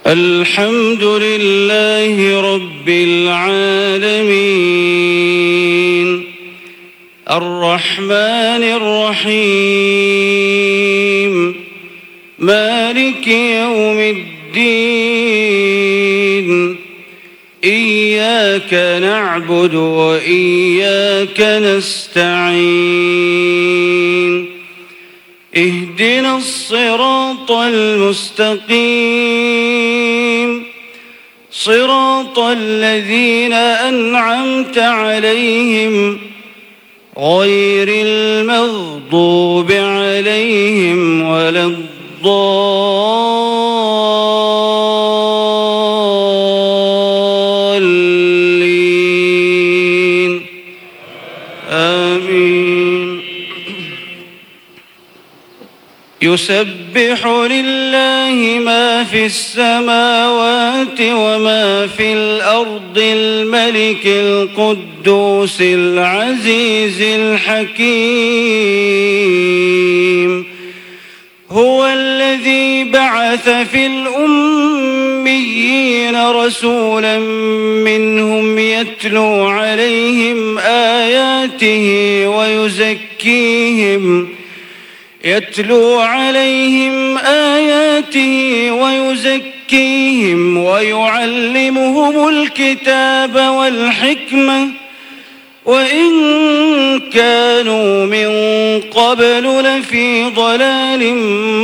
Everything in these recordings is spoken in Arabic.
الحمد لله رب العالمين الرحمن الرحيم مالك يوم الدين إياك نعبد وإياك نستعين اهدنا الصراط المستقيم صراط الذين أنعمت عليهم غير المغضوب عليهم ولا الضالين آمين. يسبح لله ما في السماوات وما في الأرض الملك القدوس العزيز الحكيم هو الذي بعث في الأميين رسولا منهم يتلو عليهم آياته ويزكيهم ويعلمهم الكتاب والحكمة وإن كانوا من قبل لفي ضلال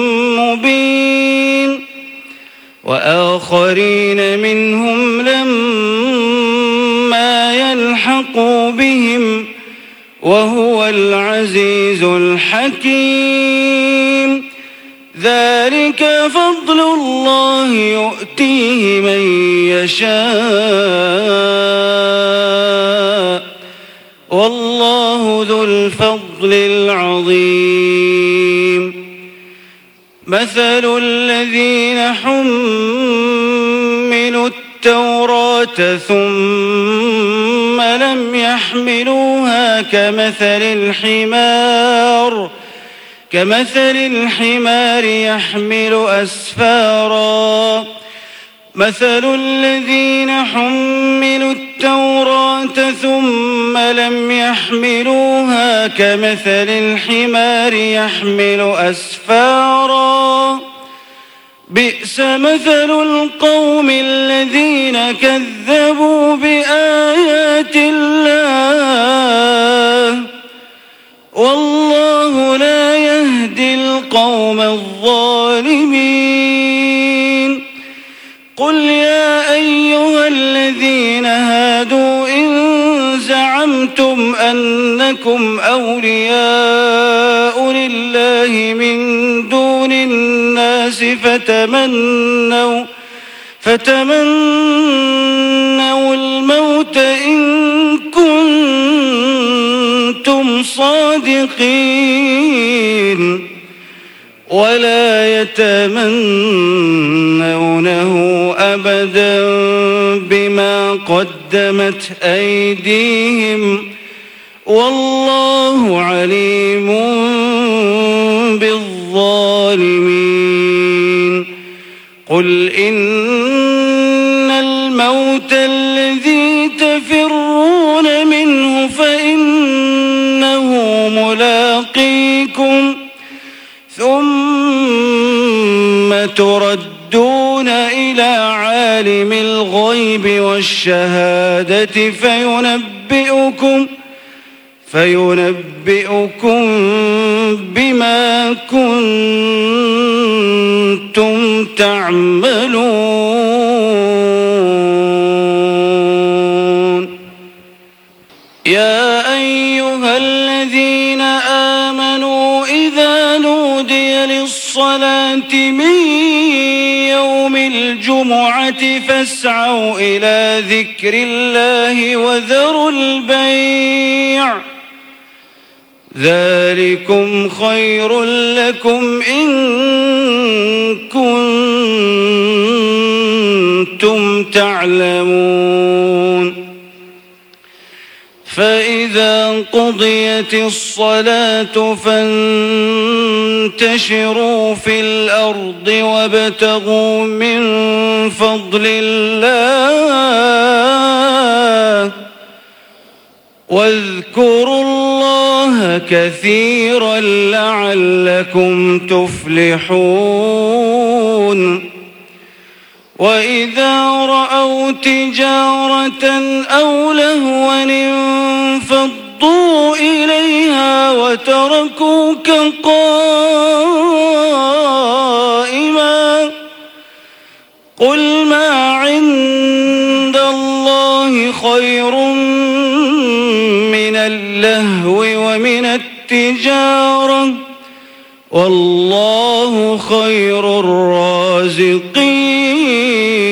مبين وآخرين منهم لما يلحقوا بهم وهو العزيز الحكيم ذلك فضل الله يؤتيه من يشاء والله ذو الفضل العظيم. مثل الذين حملوا التوراة ثم لم يحملوها كمثل الحمار يحمل أسفارا مثل الذين حملوا التوراة ثم لم يحملوها كمثل الحمار يحمل أسفارا بئس مثل القوم الذين كذبوا بآيات الله والله لا يهدي القوم الظالمين. قل يا أيها الذين هادوا إن زعمتم أنكم أولياء لله من دون الناس فتمنوا الموت إن كنتم صادقين ولا يتمنونه أبدا بما قدمت أيديهم والله عليم بالظالمين. قل إن الموت الذي تفرون منه فإنه ملاقيكم ثم تردون إلى عالم الغيب والشهادة فينبئكم بما كنتم تعملون. يا أيها الذين آمنوا إذا نودي للصلاة من يوم الجمعة فاسعوا إلى ذكر الله وذروا البيع ذلكم خير لكم إن كنتم تعلمون. فإذا قضيت الصلاة فانتشروا في الأرض وابتغوا من فضل الله واذكروا الله كثيرا لعلكم تفلحون وإذا رأوا تجارة أو لهوا انفضوا إليها وتركوك قائما قل ما عند الله خير من اللهو ومن التجارة والله خير الرازقين